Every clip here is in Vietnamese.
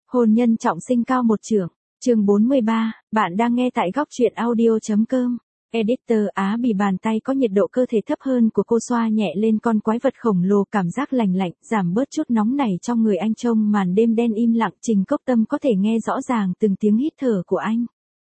Hôn nhân trọng sinh cao một chưởng. Chương 43, bạn đang nghe tại góc truyện audio.com. Editor Á Bì bàn tay có nhiệt độ cơ thể thấp hơn của cô xoa nhẹ lên con quái vật khổng lồ, cảm giác lành lạnh, giảm bớt chút nóng này trong người anh. Trong màn đêm đen im lặng, Trình Cốc Tâm có thể nghe rõ ràng từng tiếng hít thở của anh.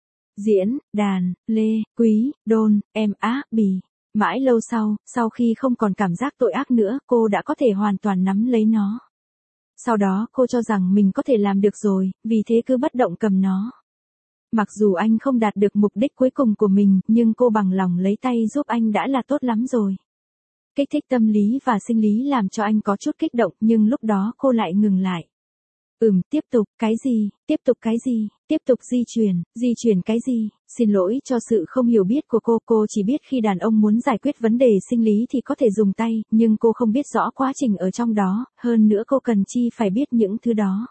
Diễn, đàn, lê, quý, đôn, em Á Bì. Mãi lâu sau khi không còn cảm giác tội ác nữa, cô đã có thể hoàn toàn nắm lấy nó. Sau đó cô cho rằng mình có thể làm được rồi, vì thế cứ bất động cầm nó. Mặc dù anh không đạt được mục đích cuối cùng của mình, nhưng cô bằng lòng lấy tay giúp anh đã là tốt lắm rồi. Kích thích tâm lý và sinh lý làm cho anh có chút kích động, nhưng lúc đó cô lại ngừng lại. Tiếp tục, cái gì, tiếp tục cái gì, tiếp tục di chuyển cái gì, xin lỗi cho sự không hiểu biết của cô chỉ biết khi đàn ông muốn giải quyết vấn đề sinh lý thì có thể dùng tay, nhưng cô không biết rõ quá trình ở trong đó, hơn nữa cô cần chi phải biết những thứ đó.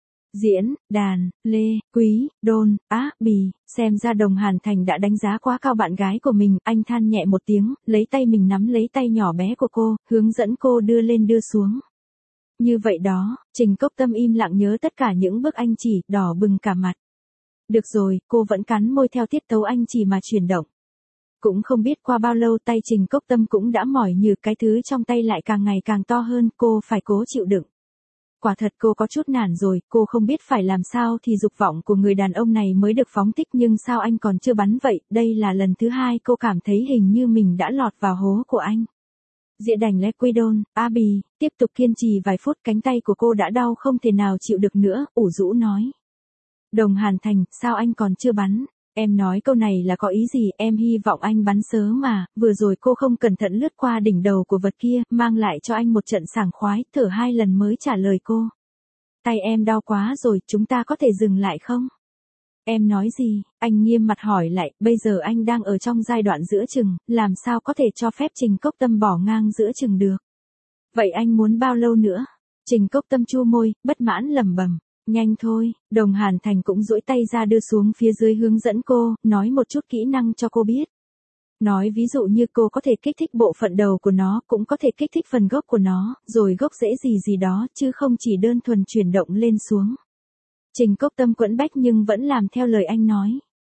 Diễn, đàn, lê, quý, đôn, Á Bì, xem ra Đồng Hàn Thành đã đánh giá quá cao bạn gái của mình, anh than nhẹ một tiếng, lấy tay mình nắm lấy tay nhỏ bé của cô, hướng dẫn cô đưa lên đưa xuống. Như vậy đó, Trình Cốc Tâm im lặng nhớ tất cả những bước anh chỉ, đỏ bừng cả mặt. Được rồi, cô vẫn cắn môi theo tiết tấu anh chỉ mà chuyển động. Cũng không biết qua bao lâu tay Trình Cốc Tâm cũng đã mỏi nhừ, cái thứ trong tay lại càng ngày càng to hơn, cô phải cố chịu đựng. Quả thật cô có chút nản rồi, cô không biết phải làm sao thì dục vọng của người đàn ông này mới được phóng thích, nhưng sao anh còn chưa bắn vậy, đây là lần thứ hai cô cảm thấy hình như mình đã lọt vào hố của anh. Dĩa đành lẽ quy đôn, Á Bì, tiếp tục kiên trì vài phút, cánh tay của cô đã đau không thể nào chịu được nữa, ủ rũ nói. Đồng Hàn Thành, sao anh còn chưa bắn? Em nói câu này là có ý gì? Em hy vọng anh bắn sớm mà, vừa rồi cô không cẩn thận lướt qua đỉnh đầu của vật kia, mang lại cho anh một trận sảng khoái, thở 2 lần mới trả lời cô. Tay em đau quá rồi, chúng ta có thể dừng lại không? Em nói gì? Anh nghiêm mặt hỏi lại, bây giờ anh đang ở trong giai đoạn giữa chừng, làm sao có thể cho phép Trình Cốc Tâm bỏ ngang giữa chừng được? Vậy anh muốn bao lâu nữa? Trình Cốc Tâm chu môi, bất mãn lẩm bẩm. Nhanh thôi, Đồng Hàn Thành cũng duỗi tay ra đưa xuống phía dưới hướng dẫn cô, nói một chút kỹ năng cho cô biết. Nói ví dụ như cô có thể kích thích bộ phận đầu của nó, cũng có thể kích thích phần gốc của nó, rồi gốc rễ gì đó, chứ không chỉ đơn thuần chuyển động lên xuống. Trình Cốc Tâm quẫn bách nhưng vẫn làm theo lời anh nói.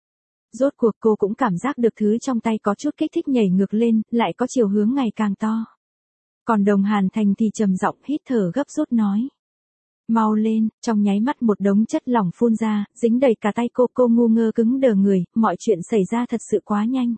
Rốt cuộc cô cũng cảm giác được thứ trong tay có chút kích thích nhảy ngược lên, lại có chiều hướng ngày càng to. Còn Đồng Hàn Thành thì trầm giọng hít thở gấp rút nói. Mau lên, trong nháy mắt một đống chất lỏng phun ra, dính đầy cả tay cô ngu ngơ cứng đờ người, mọi chuyện xảy ra thật sự quá nhanh.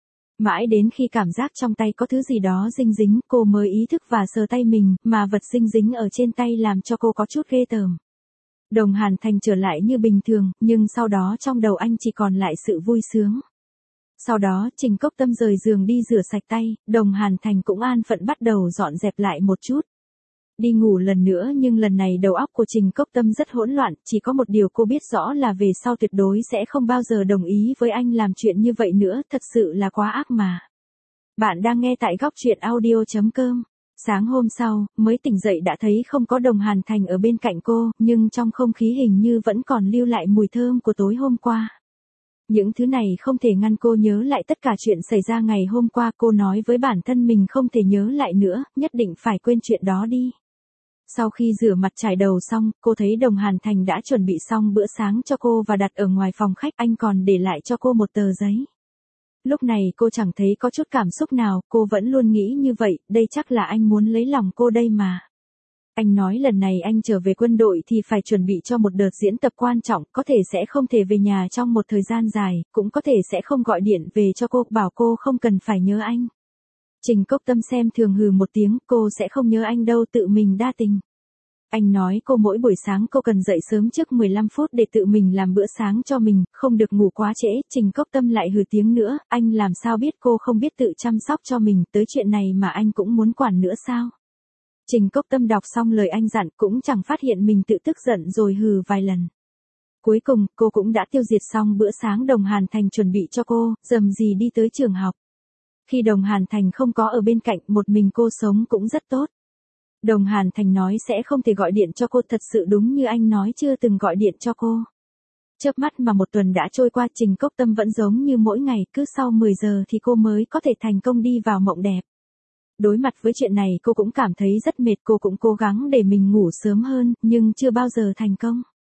Mãi đến khi cảm giác trong tay có thứ gì đó dính, cô mới ý thức và sờ tay mình, mà vật dính ở trên tay làm cho cô có chút ghê tởm. Đồng Hàn Thành trở lại như bình thường, nhưng sau đó trong đầu anh chỉ còn lại sự vui sướng. Sau đó, Trình Cốc Tâm rời giường đi rửa sạch tay, Đồng Hàn Thành cũng an phận bắt đầu dọn dẹp lại một chút. Đi ngủ lần nữa, nhưng lần này đầu óc của Trình Cốc Tâm rất hỗn loạn, chỉ có một điều cô biết rõ là về sau tuyệt đối sẽ không bao giờ đồng ý với anh làm chuyện như vậy nữa, thật sự là quá ác mà. Bạn đang nghe tại góc truyện audio.com. Sáng hôm sau, mới tỉnh dậy đã thấy không có Đồng Hàn Thành ở bên cạnh cô, nhưng trong không khí hình như vẫn còn lưu lại mùi thơm của tối hôm qua. Những thứ này không thể ngăn cô nhớ lại tất cả chuyện xảy ra ngày hôm qua, cô nói với bản thân mình không thể nhớ lại nữa, nhất định phải quên chuyện đó đi. Sau khi rửa mặt trải đầu xong, cô thấy Đồng Hàn Thành đã chuẩn bị xong bữa sáng cho cô và đặt ở ngoài phòng khách, anh còn để lại cho cô một tờ giấy. Lúc này cô chẳng thấy có chút cảm xúc nào, cô vẫn luôn nghĩ như vậy, đây chắc là anh muốn lấy lòng cô đây mà. Anh nói lần này anh trở về quân đội thì phải chuẩn bị cho một đợt diễn tập quan trọng, có thể sẽ không thể về nhà trong một thời gian dài, cũng có thể sẽ không gọi điện về cho cô, bảo cô không cần phải nhớ anh. Trình Cốc Tâm xem thường hừ một tiếng, cô sẽ không nhớ anh đâu, tự mình đa tình. Anh nói cô mỗi buổi sáng cô cần dậy sớm trước 15 phút để tự mình làm bữa sáng cho mình, không được ngủ quá trễ. Trình Cốc Tâm lại hừ tiếng nữa, anh làm sao biết cô không biết tự chăm sóc cho mình, tới chuyện này mà anh cũng muốn quản nữa sao? Trình Cốc Tâm đọc xong lời anh dặn cũng chẳng phát hiện mình tự tức giận rồi hừ vài lần. Cuối cùng, cô cũng đã tiêu diệt xong bữa sáng Đồng Hàn Thành chuẩn bị cho cô, rầm rì đi tới trường học. Khi Đồng Hàn Thành không có ở bên cạnh, một mình cô sống cũng rất tốt. Đồng Hàn Thành nói sẽ không thể gọi điện cho cô, thật sự đúng như anh nói chưa từng gọi điện cho cô. Chớp mắt mà một tuần đã trôi qua, Trình Cốc Tâm vẫn giống như mỗi ngày, cứ sau 10 giờ thì cô mới có thể thành công đi vào mộng đẹp. Đối mặt với chuyện này cô cũng cảm thấy rất mệt, cô cũng cố gắng để mình ngủ sớm hơn, nhưng chưa bao giờ thành công.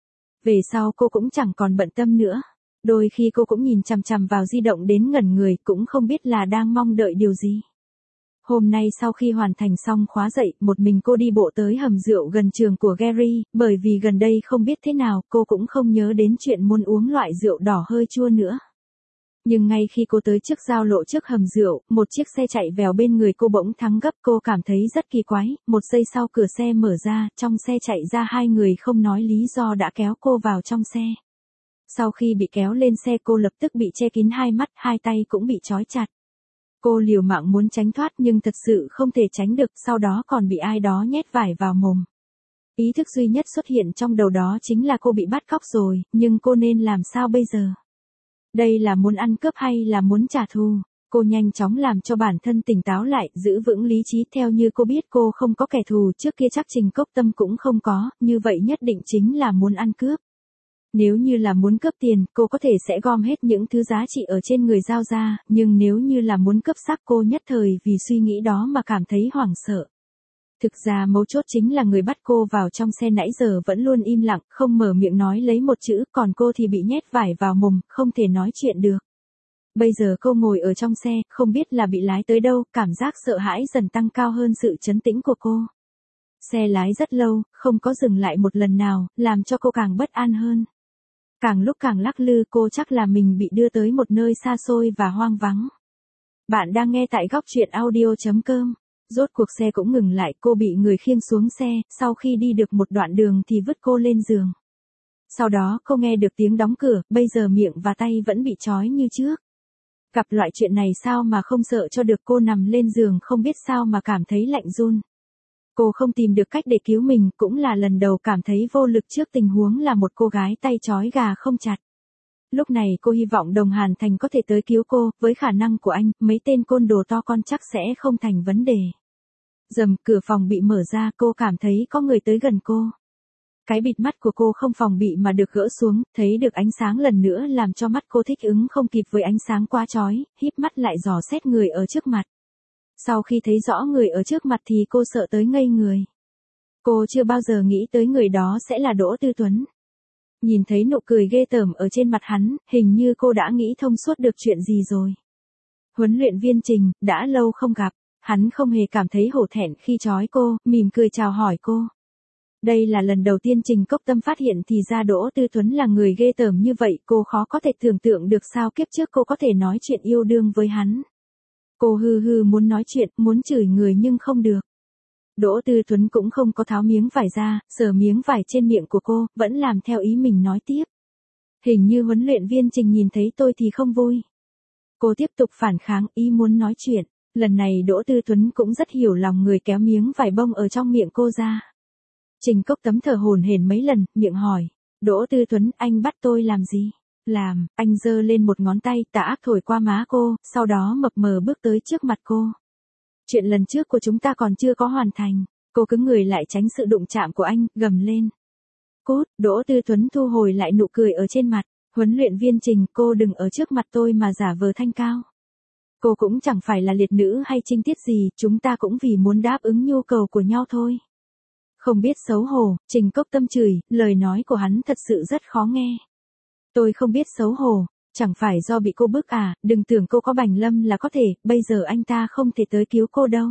Về sau cô cũng chẳng còn bận tâm nữa. Đôi khi cô cũng nhìn chằm chằm vào di động đến ngẩn người, cũng không biết là đang mong đợi điều gì. Hôm nay sau khi hoàn thành xong khóa dạy, một mình cô đi bộ tới hầm rượu gần trường của Gary, bởi vì gần đây không biết thế nào, cô cũng không nhớ đến chuyện muốn uống loại rượu đỏ hơi chua nữa. Nhưng ngay khi cô tới trước giao lộ trước hầm rượu, một chiếc xe chạy vèo bên người cô bỗng thắng gấp, cô cảm thấy rất kỳ quái, một giây sau cửa xe mở ra, trong xe chạy ra hai người không nói lý do đã kéo cô vào trong xe. Sau khi bị kéo lên xe cô lập tức bị che kín hai mắt, hai tay cũng bị trói chặt. Cô liều mạng muốn tránh thoát nhưng thật sự không thể tránh được, sau đó còn bị ai đó nhét vải vào mồm. Ý thức duy nhất xuất hiện trong đầu đó chính là cô bị bắt cóc rồi, nhưng cô nên làm sao bây giờ? Đây là muốn ăn cướp hay là muốn trả thù? Cô nhanh chóng làm cho bản thân tỉnh táo lại, giữ vững lý trí. Theo như cô biết cô không có kẻ thù, trước kia chắc Trình Cốc Tâm cũng không có, như vậy nhất định chính là muốn ăn cướp. Nếu như là muốn cướp tiền, cô có thể sẽ gom hết những thứ giá trị ở trên người giao ra, nhưng nếu như là muốn cướp xác, cô nhất thời vì suy nghĩ đó mà cảm thấy hoảng sợ. Thực ra mấu chốt chính là người bắt cô vào trong xe nãy giờ vẫn luôn im lặng, không mở miệng nói lấy một chữ, còn cô thì bị nhét vải vào mồm, không thể nói chuyện được. Bây giờ cô ngồi ở trong xe, không biết là bị lái tới đâu, cảm giác sợ hãi dần tăng cao hơn sự trấn tĩnh của cô. Xe lái rất lâu, không có dừng lại một lần nào, làm cho cô càng bất an hơn. Càng lúc càng lắc lư, cô chắc là mình bị đưa tới một nơi xa xôi và hoang vắng. Bạn đang nghe tại góc truyện audio.com. Rốt cuộc xe cũng ngừng lại, cô bị người khiêng xuống xe, sau khi đi được một đoạn đường thì vứt cô lên giường. Sau đó cô nghe được tiếng đóng cửa, bây giờ miệng và tay vẫn bị trói như trước. Gặp loại chuyện này sao mà không sợ cho được, cô nằm lên giường không biết sao mà cảm thấy lạnh run. Cô không tìm được cách để cứu mình, cũng là lần đầu cảm thấy vô lực trước tình huống là một cô gái tay trói gà không chặt. Lúc này cô hy vọng Đồng Hàn Thành có thể tới cứu cô, với khả năng của anh, mấy tên côn đồ to con chắc sẽ không thành vấn đề. Rầm, cửa phòng bị mở ra, cô cảm thấy có người tới gần cô. Cái bịt mắt của cô không phòng bị mà được gỡ xuống, thấy được ánh sáng lần nữa làm cho mắt cô thích ứng không kịp với ánh sáng quá chói, híp mắt lại dò xét người ở trước mặt. Sau khi thấy rõ người ở trước mặt thì cô sợ tới ngây người. Cô chưa bao giờ nghĩ tới người đó sẽ là Đỗ Tư Tuấn. Nhìn thấy nụ cười ghê tởm ở trên mặt hắn, hình như cô đã nghĩ thông suốt được chuyện gì rồi. Huấn luyện viên Trình, đã lâu không gặp, hắn không hề cảm thấy hổ thẹn khi trói cô, mỉm cười chào hỏi cô. Đây là lần đầu tiên Trình Cốc Tâm phát hiện thì ra Đỗ Tư Tuấn là người ghê tởm như vậy, cô khó có thể tưởng tượng được sao kiếp trước cô có thể nói chuyện yêu đương với hắn. Cô hừ muốn nói chuyện, muốn chửi người nhưng không được. Đỗ Tư Tuấn cũng không có tháo miếng vải ra, sờ miếng vải trên miệng của cô, vẫn làm theo ý mình nói tiếp. Hình như huấn luyện viên Trình nhìn thấy tôi thì không vui. Cô tiếp tục phản kháng, ý muốn nói chuyện. Lần này Đỗ Tư Tuấn cũng rất hiểu lòng người, kéo miếng vải bông ở trong miệng cô ra. Trình Cốc Tâm thở hổn hển mấy lần, miệng hỏi. Đỗ Tư Tuấn, anh bắt tôi làm gì? Làm, anh giơ lên một ngón tay, tà ác thổi qua má cô, sau đó mập mờ bước tới trước mặt cô. Chuyện lần trước của chúng ta còn chưa có hoàn thành. Cô cứng người lại tránh sự đụng chạm của anh, gầm lên. Cút, Đỗ Tư Tuấn thu hồi lại nụ cười ở trên mặt. Huấn luyện viên Trình, cô đừng ở trước mặt tôi mà giả vờ thanh cao. Cô cũng chẳng phải là liệt nữ hay trinh tiết gì, chúng ta cũng vì muốn đáp ứng nhu cầu của nhau thôi. Không biết xấu hổ, Trình Cốc Tâm chửi, lời nói của hắn thật sự rất khó nghe. Tôi không biết xấu hổ, chẳng phải do bị cô bức à, đừng tưởng cô có Bành Lâm là có thể, bây giờ anh ta không thể tới cứu cô đâu.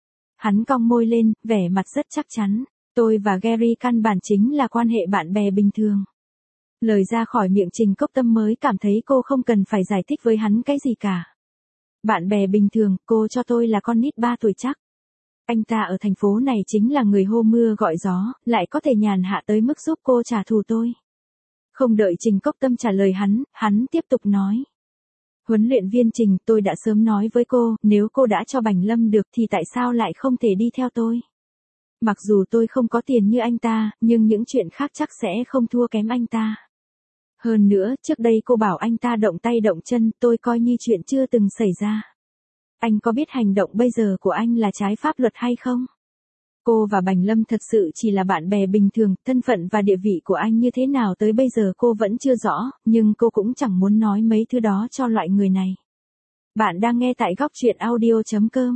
Hắn cong môi lên, vẻ mặt rất chắc chắn, tôi và Gary căn bản chính là quan hệ bạn bè bình thường. Lời ra khỏi miệng Trình Cốc Tâm mới cảm thấy cô không cần phải giải thích với hắn cái gì cả. Bạn bè bình thường, cô cho tôi là con nít 3 tuổi chắc. Anh ta ở thành phố này chính là người hô mưa gọi gió, lại có thể nhàn hạ tới mức giúp cô trả thù tôi. Không đợi Trình Cốc Tâm trả lời hắn tiếp tục nói. Huấn luyện viên Trình, tôi đã sớm nói với cô, nếu cô đã cho Bành Lâm được thì tại sao lại không thể đi theo tôi? Mặc dù tôi không có tiền như anh ta, nhưng những chuyện khác chắc sẽ không thua kém anh ta. Hơn nữa, trước đây cô bảo anh ta động tay động chân, tôi coi như chuyện chưa từng xảy ra. Anh có biết hành động bây giờ của anh là trái pháp luật hay không? Cô và Bành Lâm thật sự chỉ là bạn bè bình thường, thân phận và địa vị của anh như thế nào tới bây giờ cô vẫn chưa rõ, nhưng cô cũng chẳng muốn nói mấy thứ đó cho loại người này. Bạn đang nghe tại góc truyện audio.com.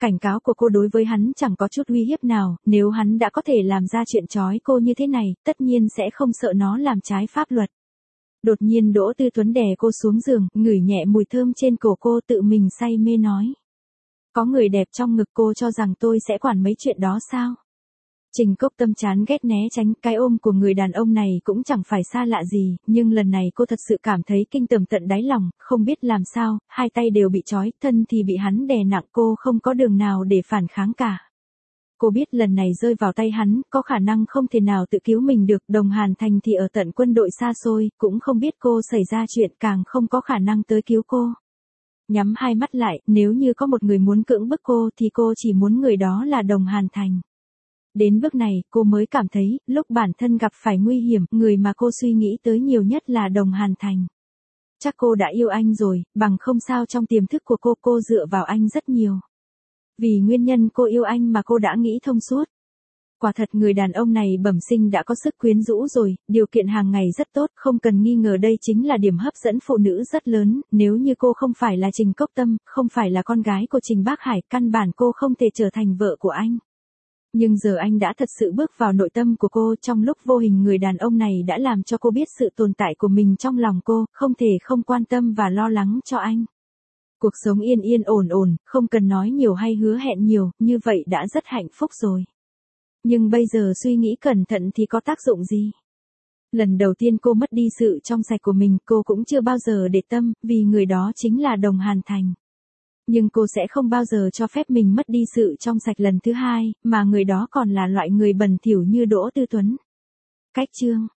Cảnh cáo của cô đối với hắn chẳng có chút uy hiếp nào, nếu hắn đã có thể làm ra chuyện trói cô như thế này, tất nhiên sẽ không sợ nó làm trái pháp luật. Đột nhiên Đỗ Tư Tuấn đè cô xuống giường, ngửi nhẹ mùi thơm trên cổ cô, tự mình say mê nói. Có người đẹp trong ngực, cô cho rằng tôi sẽ quản mấy chuyện đó sao? Trình Cốc Tâm chán ghét né tránh, cái ôm của người đàn ông này cũng chẳng phải xa lạ gì, nhưng lần này cô thật sự cảm thấy kinh tởm tận đáy lòng, không biết làm sao, hai tay đều bị trói, thân thì bị hắn đè nặng, cô không có đường nào để phản kháng cả. Cô biết lần này rơi vào tay hắn, có khả năng không thể nào tự cứu mình được, Đồng Hàn Thành thì ở tận quân đội xa xôi, cũng không biết cô xảy ra chuyện, càng không có khả năng tới cứu cô. Nhắm hai mắt lại, nếu như có một người muốn cưỡng bức cô thì cô chỉ muốn người đó là Đồng Hàn Thành. Đến bước này, cô mới cảm thấy, lúc bản thân gặp phải nguy hiểm, người mà cô suy nghĩ tới nhiều nhất là Đồng Hàn Thành. Chắc cô đã yêu anh rồi, bằng không sao trong tiềm thức của cô dựa vào anh rất nhiều. Vì nguyên nhân cô yêu anh mà cô đã nghĩ thông suốt. Quả thật người đàn ông này bẩm sinh đã có sức quyến rũ rồi, điều kiện hàng ngày rất tốt, không cần nghi ngờ đây chính là điểm hấp dẫn phụ nữ rất lớn, nếu như cô không phải là Trình Cốc Tâm, không phải là con gái của Trình Bác Hải, căn bản cô không thể trở thành vợ của anh. Nhưng giờ anh đã thật sự bước vào nội tâm của cô, trong lúc vô hình người đàn ông này đã làm cho cô biết sự tồn tại của mình trong lòng cô, không thể không quan tâm và lo lắng cho anh. Cuộc sống yên yên ổn ổn, không cần nói nhiều hay hứa hẹn nhiều, như vậy đã rất hạnh phúc rồi. Nhưng bây giờ suy nghĩ cẩn thận thì có tác dụng gì? Lần đầu tiên cô mất đi sự trong sạch của mình, cô cũng chưa bao giờ để tâm, vì người đó chính là Đồng Hàn Thành. Nhưng cô sẽ không bao giờ cho phép mình mất đi sự trong sạch lần thứ hai, mà người đó còn là loại người bẩn thỉu như Đỗ Tư Tuấn. Cách chương